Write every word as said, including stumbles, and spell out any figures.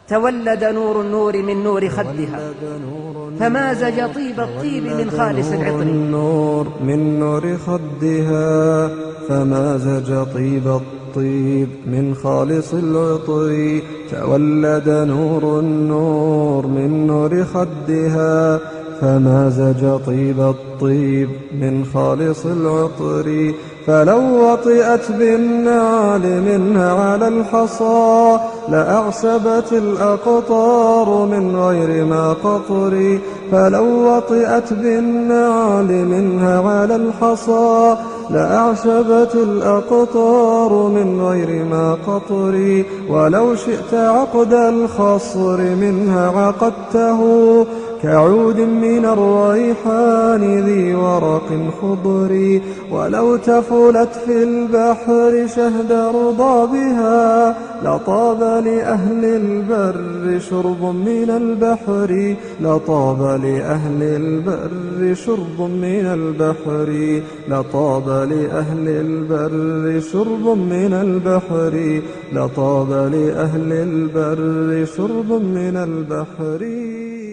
تولد نور النور من نور خدها فمازج طيب الطيب من خالص العطر. النور من نور خدها فمازج طيب الطيب من خالص العطر. تولد نور النور من نور خدها فمازج طيب الطيب من خالص العطر. فلو وطئت بالنعل منها على الحصى لأعسبت الأقطار من غير ما قطر. فلو وطئت بالنعل منها على الحصى لأعسبت الأقطار من غير ما قطر. ولو شئت عقد الخصر منها عقدته كعود من الريحان ذي ورق خضر. ولو تفلت في البحر شهد رضابها لطاب لأهل البر شرب من البحر. لطاب لأهل البر شرب من البحر. لطاب لأهل البر شرب من البحر. لطاب لأهل البر شرب من البحر.